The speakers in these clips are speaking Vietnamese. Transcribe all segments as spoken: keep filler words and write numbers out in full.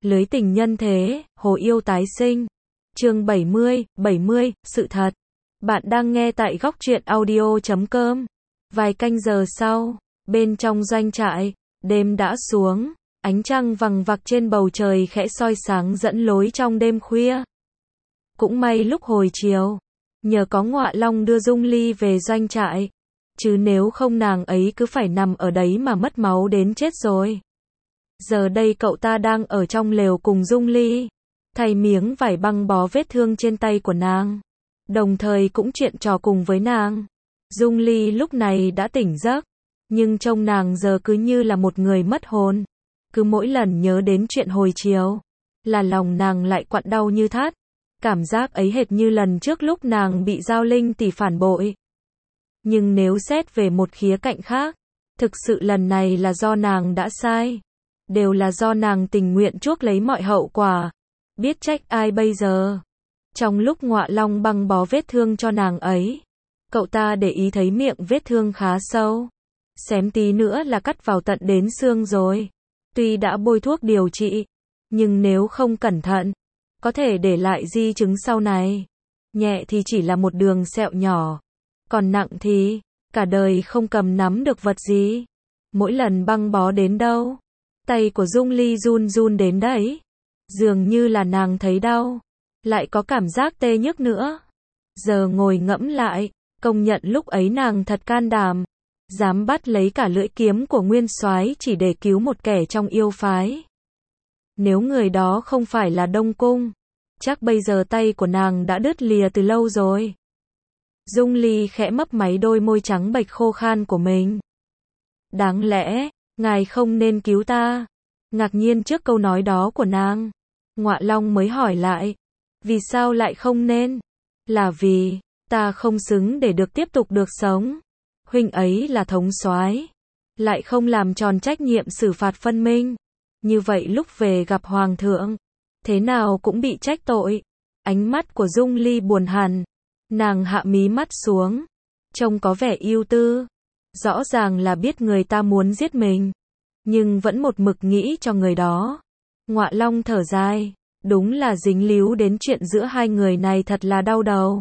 Lưới tình nhân thế, hồ yêu tái sinh. Chương bảy mươi, bảy mươi, sự thật. Bạn đang nghe tại góc truyện audio chấm com. Vài canh giờ sau, bên trong doanh trại, đêm đã xuống, ánh trăng vằng vặc trên bầu trời khẽ soi sáng dẫn lối trong đêm khuya. Cũng may lúc hồi chiều, nhờ có Ngọa Long đưa Dung Ly về doanh trại, chứ nếu không nàng ấy cứ phải nằm ở đấy mà mất máu đến chết rồi. Giờ đây cậu ta đang ở trong lều cùng Dung Ly, thay miếng vải băng bó vết thương trên tay của nàng, đồng thời cũng chuyện trò cùng với nàng. Dung Ly lúc này đã tỉnh giấc, nhưng trông nàng giờ cứ như là một người mất hồn. Cứ mỗi lần nhớ đến chuyện hồi chiều, là lòng nàng lại quặn đau như thắt. Cảm giác ấy hệt như lần trước lúc nàng bị Giao Linh tỷ phản bội. Nhưng nếu xét về một khía cạnh khác, thực sự lần này là do nàng đã sai. Đều là do nàng tình nguyện chuốc lấy mọi hậu quả. Biết trách ai bây giờ? Trong lúc Ngọa Long băng bó vết thương cho nàng ấy, cậu ta để ý thấy miệng vết thương khá sâu. Xém tí nữa là cắt vào tận đến xương rồi. Tuy đã bôi thuốc điều trị, nhưng nếu không cẩn thận, có thể để lại di chứng sau này. Nhẹ thì chỉ là một đường sẹo nhỏ, còn nặng thì cả đời không cầm nắm được vật gì. Mỗi lần băng bó đến đâu, tay của Dung Ly run run đến đấy. Dường như là nàng thấy đau, lại có cảm giác tê nhức nữa. Giờ ngồi ngẫm lại, công nhận lúc ấy nàng thật can đảm, dám bắt lấy cả lưỡi kiếm của Nguyên Soái chỉ để cứu một kẻ trong yêu phái. Nếu người đó không phải là Đông Cung, chắc bây giờ tay của nàng đã đứt lìa từ lâu rồi. Dung Ly khẽ mấp máy đôi môi trắng bệch khô khan của mình. Đáng lẽ, ngài không nên cứu ta. Ngạc nhiên trước câu nói đó của nàng, Ngọa Long mới hỏi lại, vì sao lại không nên? Là vì, ta không xứng để được tiếp tục được sống. Huynh ấy là thống soái, lại không làm tròn trách nhiệm xử phạt phân minh. Như vậy lúc về gặp Hoàng thượng, thế nào cũng bị trách tội. Ánh mắt của Dung Ly buồn hẳn, nàng hạ mí mắt xuống, trông có vẻ ưu tư. Rõ ràng là biết người ta muốn giết mình, nhưng vẫn một mực nghĩ cho người đó. Ngọa Long thở dài, đúng là dính líu đến chuyện giữa hai người này thật là đau đầu.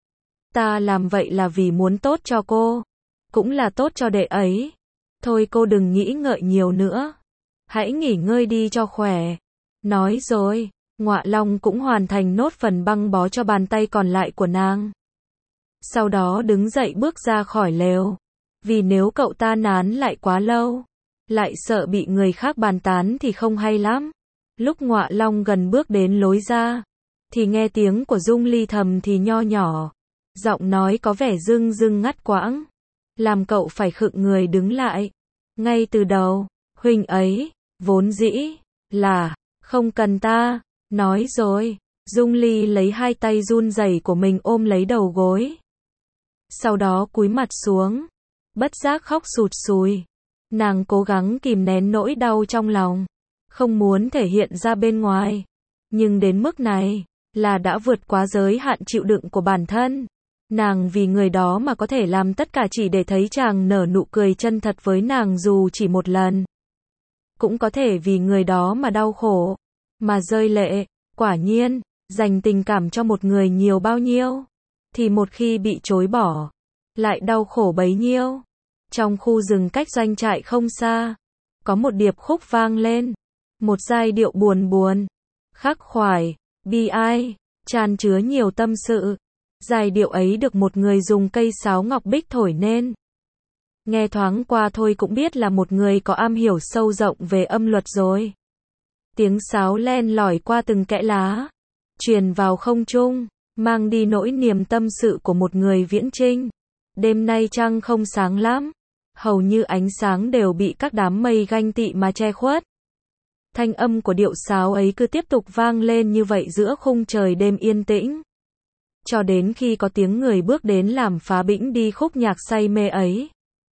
Ta làm vậy là vì muốn tốt cho cô, cũng là tốt cho đệ ấy. Thôi cô đừng nghĩ ngợi nhiều nữa, hãy nghỉ ngơi đi cho khỏe. Nói rồi, Ngọa Long cũng hoàn thành nốt phần băng bó cho bàn tay còn lại của nàng. Sau đó đứng dậy bước ra khỏi lều, vì nếu cậu ta nán lại quá lâu, lại sợ bị người khác bàn tán thì không hay lắm. Lúc Ngọa Long gần bước đến lối ra, thì nghe tiếng của Dung Ly thầm thì nho nhỏ, giọng nói có vẻ rưng rưng ngắt quãng, làm cậu phải khựng người đứng lại. Ngay từ đầu, huynh ấy, vốn dĩ, là, không cần ta. Nói rồi, Dung Ly lấy hai tay run rẩy của mình ôm lấy đầu gối. Sau đó cúi mặt xuống, bất giác khóc sụt sùi. Nàng cố gắng kìm nén nỗi đau trong lòng, không muốn thể hiện ra bên ngoài. Nhưng đến mức này, là đã vượt quá giới hạn chịu đựng của bản thân. Nàng vì người đó mà có thể làm tất cả chỉ để thấy chàng nở nụ cười chân thật với nàng dù chỉ một lần. Cũng có thể vì người đó mà đau khổ, mà rơi lệ. Quả nhiên, dành tình cảm cho một người nhiều bao nhiêu, thì một khi bị chối bỏ, lại đau khổ bấy nhiêu. Trong khu rừng cách doanh trại không xa, có một điệp khúc vang lên, một giai điệu buồn buồn, khắc khoải, bi ai, tràn chứa nhiều tâm sự. Giai điệu ấy được một người dùng cây sáo ngọc bích thổi nên. Nghe thoáng qua thôi cũng biết là một người có am hiểu sâu rộng về âm luật rồi. Tiếng sáo len lỏi qua từng kẽ lá, truyền vào không trung, mang đi nỗi niềm tâm sự của một người viễn chinh. Đêm nay trăng không sáng lắm, hầu như ánh sáng đều bị các đám mây ganh tị mà che khuất. Thanh âm của điệu sáo ấy cứ tiếp tục vang lên như vậy giữa khung trời đêm yên tĩnh, cho đến khi có tiếng người bước đến làm phá bĩnh đi khúc nhạc say mê ấy.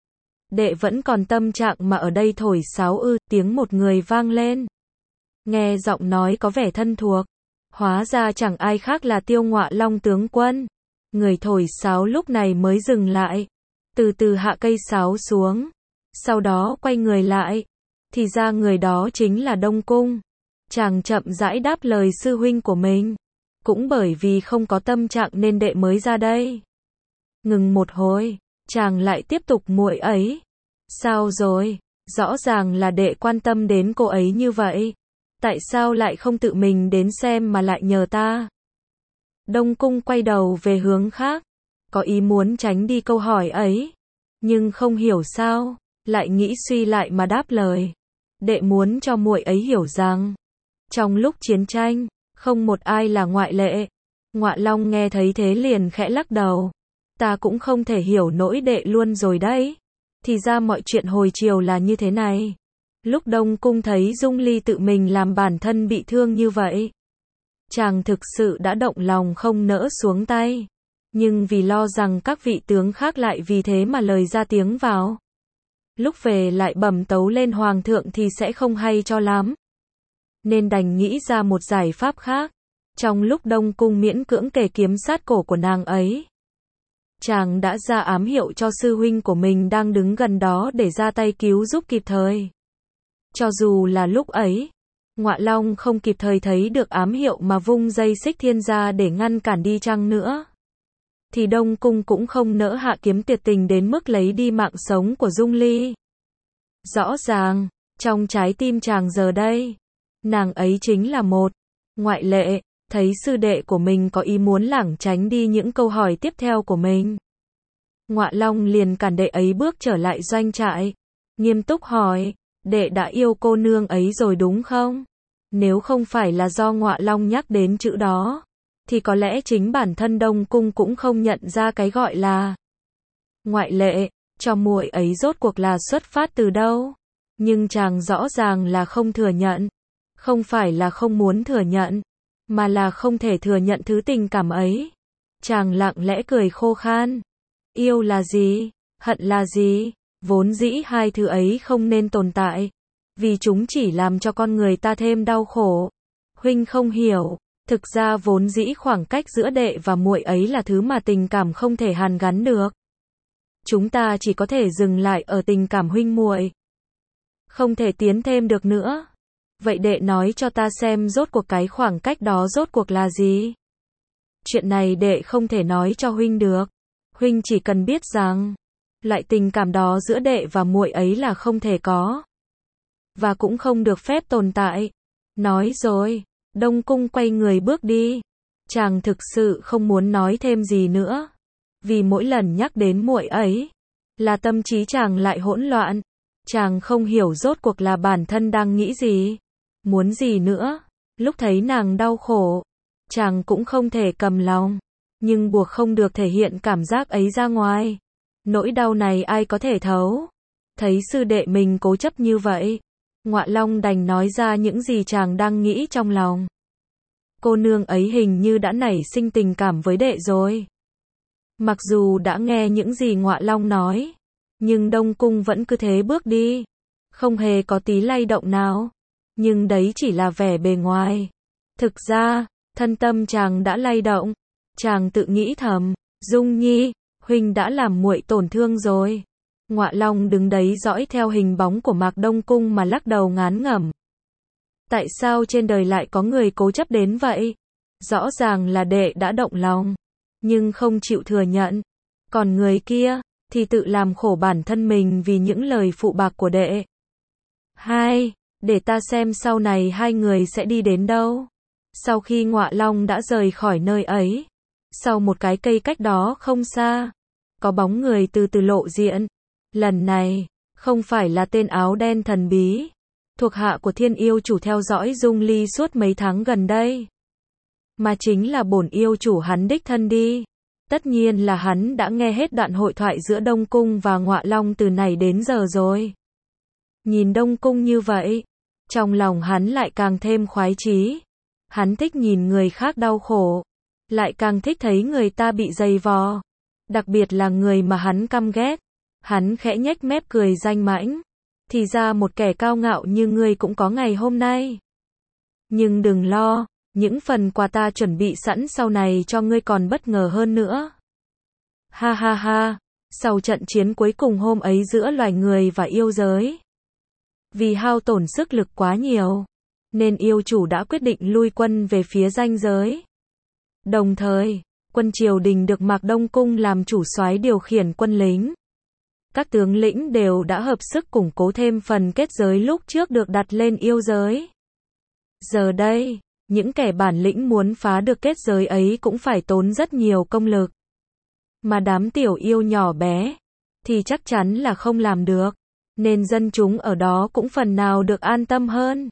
Đệ vẫn còn tâm trạng mà ở đây thổi sáo ư? Tiếng một người vang lên. Nghe giọng nói có vẻ thân thuộc, hóa ra chẳng ai khác là Tiêu Ngọa Long tướng quân. Người thổi sáo lúc này mới dừng lại, từ từ hạ cây sáo xuống, sau đó quay người lại, thì ra người đó chính là Đông Cung. Chàng chậm rãi đáp lời sư huynh của mình. Cũng bởi vì không có tâm trạng nên đệ mới ra đây. Ngừng một hồi, chàng lại tiếp tục muội ấy. Sao rồi? Rõ ràng là đệ quan tâm đến cô ấy như vậy. Tại sao lại không tự mình đến xem mà lại nhờ ta? Đông Cung quay đầu về hướng khác. Có ý muốn tránh đi câu hỏi ấy. Nhưng không hiểu sao, lại nghĩ suy lại mà đáp lời. Đệ muốn cho muội ấy hiểu rằng, trong lúc chiến tranh, không một ai là ngoại lệ. Ngọa Long nghe thấy thế liền khẽ lắc đầu. Ta cũng không thể hiểu nỗi đệ luôn rồi đấy. Thì ra mọi chuyện hồi chiều là như thế này. Lúc Đông Cung thấy Dung Ly tự mình làm bản thân bị thương như vậy, chàng thực sự đã động lòng không nỡ xuống tay. Nhưng vì lo rằng các vị tướng khác lại vì thế mà lời ra tiếng vào. Lúc về lại bẩm tấu lên hoàng thượng thì sẽ không hay cho lắm. Nên đành nghĩ ra một giải pháp khác. Trong lúc Đông Cung miễn cưỡng kề kiếm sát cổ của nàng ấy, chàng đã ra ám hiệu cho sư huynh của mình đang đứng gần đó để ra tay cứu giúp kịp thời. Cho dù là lúc ấy, Ngọa Long không kịp thời thấy được ám hiệu mà vung dây xích thiên ra để ngăn cản đi chăng nữa, thì Đông Cung cũng không nỡ hạ kiếm tuyệt tình đến mức lấy đi mạng sống của Dung Ly. Rõ ràng, trong trái tim chàng giờ đây, nàng ấy chính là một ngoại lệ. Thấy sư đệ của mình có ý muốn lảng tránh đi những câu hỏi tiếp theo của mình, Ngọa Long liền cản đệ ấy bước trở lại doanh trại, nghiêm túc hỏi, đệ đã yêu cô nương ấy rồi đúng không? Nếu không phải là do Ngọa Long nhắc đến chữ đó, thì có lẽ chính bản thân Đông Cung cũng không nhận ra cái gọi là ngoại lệ cho muội ấy rốt cuộc là xuất phát từ đâu. Nhưng chàng rõ ràng là không thừa nhận. Không phải là không muốn thừa nhận, mà là không thể thừa nhận thứ tình cảm ấy. Chàng lặng lẽ cười khô khan. Yêu là gì? Hận là gì? Vốn dĩ hai thứ ấy không nên tồn tại, vì chúng chỉ làm cho con người ta thêm đau khổ. Huynh không hiểu, thực ra vốn dĩ khoảng cách giữa đệ và muội ấy là thứ mà tình cảm không thể hàn gắn được. Chúng ta chỉ có thể dừng lại ở tình cảm huynh muội, không thể tiến thêm được nữa. Vậy đệ nói cho ta xem rốt cuộc cái khoảng cách đó rốt cuộc là gì? Chuyện này đệ không thể nói cho huynh được. Huynh chỉ cần biết rằng, loại tình cảm đó giữa đệ và muội ấy là không thể có, và cũng không được phép tồn tại. Nói rồi, Đông Cung quay người bước đi. Chàng thực sự không muốn nói thêm gì nữa, vì mỗi lần nhắc đến muội ấy, là tâm trí chàng lại hỗn loạn. Chàng không hiểu rốt cuộc là bản thân đang nghĩ gì, muốn gì nữa. Lúc thấy nàng đau khổ, chàng cũng không thể cầm lòng, nhưng buộc không được thể hiện cảm giác ấy ra ngoài. Nỗi đau này ai có thể thấu. Thấy sư đệ mình cố chấp như vậy, Ngọa Long đành nói ra những gì chàng đang nghĩ trong lòng. Cô nương ấy hình như đã nảy sinh tình cảm với đệ rồi. Mặc dù đã nghe những gì Ngọa Long nói, nhưng Đông Cung vẫn cứ thế bước đi, không hề có tí lay động nào. Nhưng đấy chỉ là vẻ bề ngoài. Thực ra, thân tâm chàng đã lay động. Chàng tự nghĩ thầm, Dung Nhi, huynh đã làm muội tổn thương rồi. Ngọa Long đứng đấy dõi theo hình bóng của Mạc Đông Cung mà lắc đầu ngán ngẩm. Tại sao trên đời lại có người cố chấp đến vậy? Rõ ràng là đệ đã động lòng, nhưng không chịu thừa nhận. Còn người kia, thì tự làm khổ bản thân mình vì những lời phụ bạc của đệ. Hai, để ta xem sau này hai người sẽ đi đến đâu. Sau khi Ngọa Long đã rời khỏi nơi ấy, sau một cái cây cách đó không xa, có bóng người từ từ lộ diện. Lần này, không phải là tên áo đen thần bí, thuộc hạ của Thiên Yêu Chủ theo dõi Dung Ly suốt mấy tháng gần đây, mà chính là bổn yêu chủ hắn đích thân đi. Tất nhiên là hắn đã nghe hết đoạn hội thoại giữa Đông Cung và Ngọa Long từ này đến giờ rồi. Nhìn Đông Cung như vậy, trong lòng hắn lại càng thêm khoái chí. Hắn thích nhìn người khác đau khổ, lại càng thích thấy người ta bị dày vò, đặc biệt là người mà hắn căm ghét. Hắn khẽ nhếch mép cười danh mãnh. Thì ra một kẻ cao ngạo như ngươi cũng có ngày hôm nay. Nhưng đừng lo, những phần quà ta chuẩn bị sẵn sau này cho ngươi còn bất ngờ hơn nữa. Ha ha ha, sau trận chiến cuối cùng hôm ấy giữa loài người và yêu giới, vì hao tổn sức lực quá nhiều, nên yêu chủ đã quyết định lui quân về phía ranh giới. Đồng thời, quân triều đình được Mạc Đông Cung làm chủ soái điều khiển quân lính. Các tướng lĩnh đều đã hợp sức củng cố thêm phần kết giới lúc trước được đặt lên yêu giới. Giờ đây, những kẻ bản lĩnh muốn phá được kết giới ấy cũng phải tốn rất nhiều công lực. Mà đám tiểu yêu nhỏ bé, thì chắc chắn là không làm được, nên dân chúng ở đó cũng phần nào được an tâm hơn.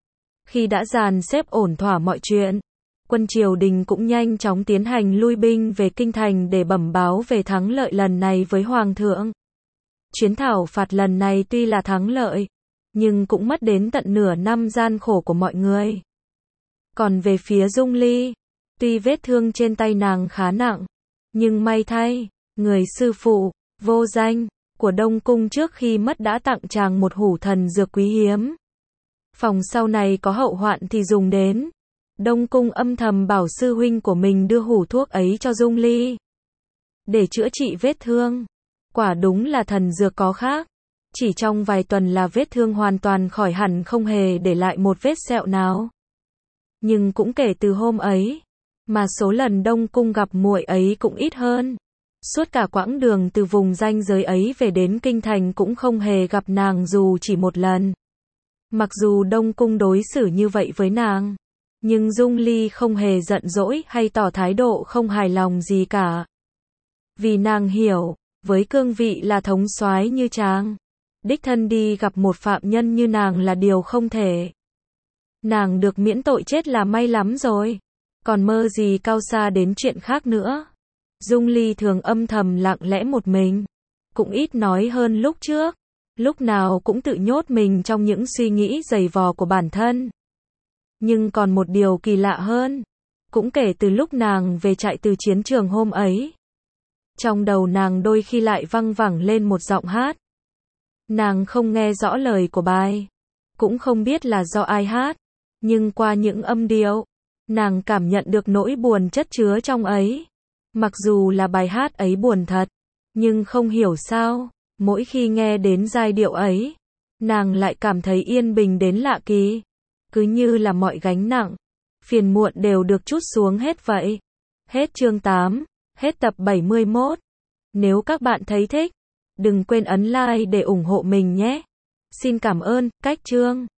Khi đã dàn xếp ổn thỏa mọi chuyện, quân triều đình cũng nhanh chóng tiến hành lui binh về kinh thành để bẩm báo về thắng lợi lần này với Hoàng thượng. Chuyến thảo phạt lần này tuy là thắng lợi, nhưng cũng mất đến tận nửa năm gian khổ của mọi người. Còn về phía Dung Ly, tuy vết thương trên tay nàng khá nặng, nhưng may thay, người sư phụ, vô danh, của Đông Cung trước khi mất đã tặng chàng một hủ thần dược quý hiếm. Phòng sau này có hậu hoạn thì dùng đến. Đông Cung âm thầm bảo sư huynh của mình đưa hủ thuốc ấy cho Dung Ly, để chữa trị vết thương. Quả đúng là thần dược có khác. Chỉ trong vài tuần là vết thương hoàn toàn khỏi hẳn, không hề để lại một vết sẹo nào. Nhưng cũng kể từ hôm ấy, mà số lần Đông Cung gặp muội ấy cũng ít hơn. Suốt cả quãng đường từ vùng ranh giới ấy về đến kinh thành cũng không hề gặp nàng dù chỉ một lần. Mặc dù Đông Cung đối xử như vậy với nàng, nhưng Dung Ly không hề giận dỗi hay tỏ thái độ không hài lòng gì cả. Vì nàng hiểu, với cương vị là thống soái như chàng, đích thân đi gặp một phạm nhân như nàng là điều không thể. Nàng được miễn tội chết là may lắm rồi, còn mơ gì cao xa đến chuyện khác nữa. Dung Ly thường âm thầm lặng lẽ một mình, cũng ít nói hơn lúc trước, lúc nào cũng tự nhốt mình trong những suy nghĩ dày vò của bản thân. Nhưng còn một điều kỳ lạ hơn, cũng kể từ lúc nàng về trại từ chiến trường hôm ấy, trong đầu nàng đôi khi lại văng vẳng lên một giọng hát. Nàng không nghe rõ lời của bài, cũng không biết là do ai hát, nhưng qua những âm điệu, nàng cảm nhận được nỗi buồn chất chứa trong ấy. Mặc dù là bài hát ấy buồn thật, nhưng không hiểu sao, mỗi khi nghe đến giai điệu ấy, nàng lại cảm thấy yên bình đến lạ kỳ. Cứ như là mọi gánh nặng, phiền muộn đều được trút xuống hết vậy. Hết chương tám, hết tập bảy mươi mốt. Nếu các bạn thấy thích, đừng quên ấn like để ủng hộ mình nhé. Xin cảm ơn, cách chương.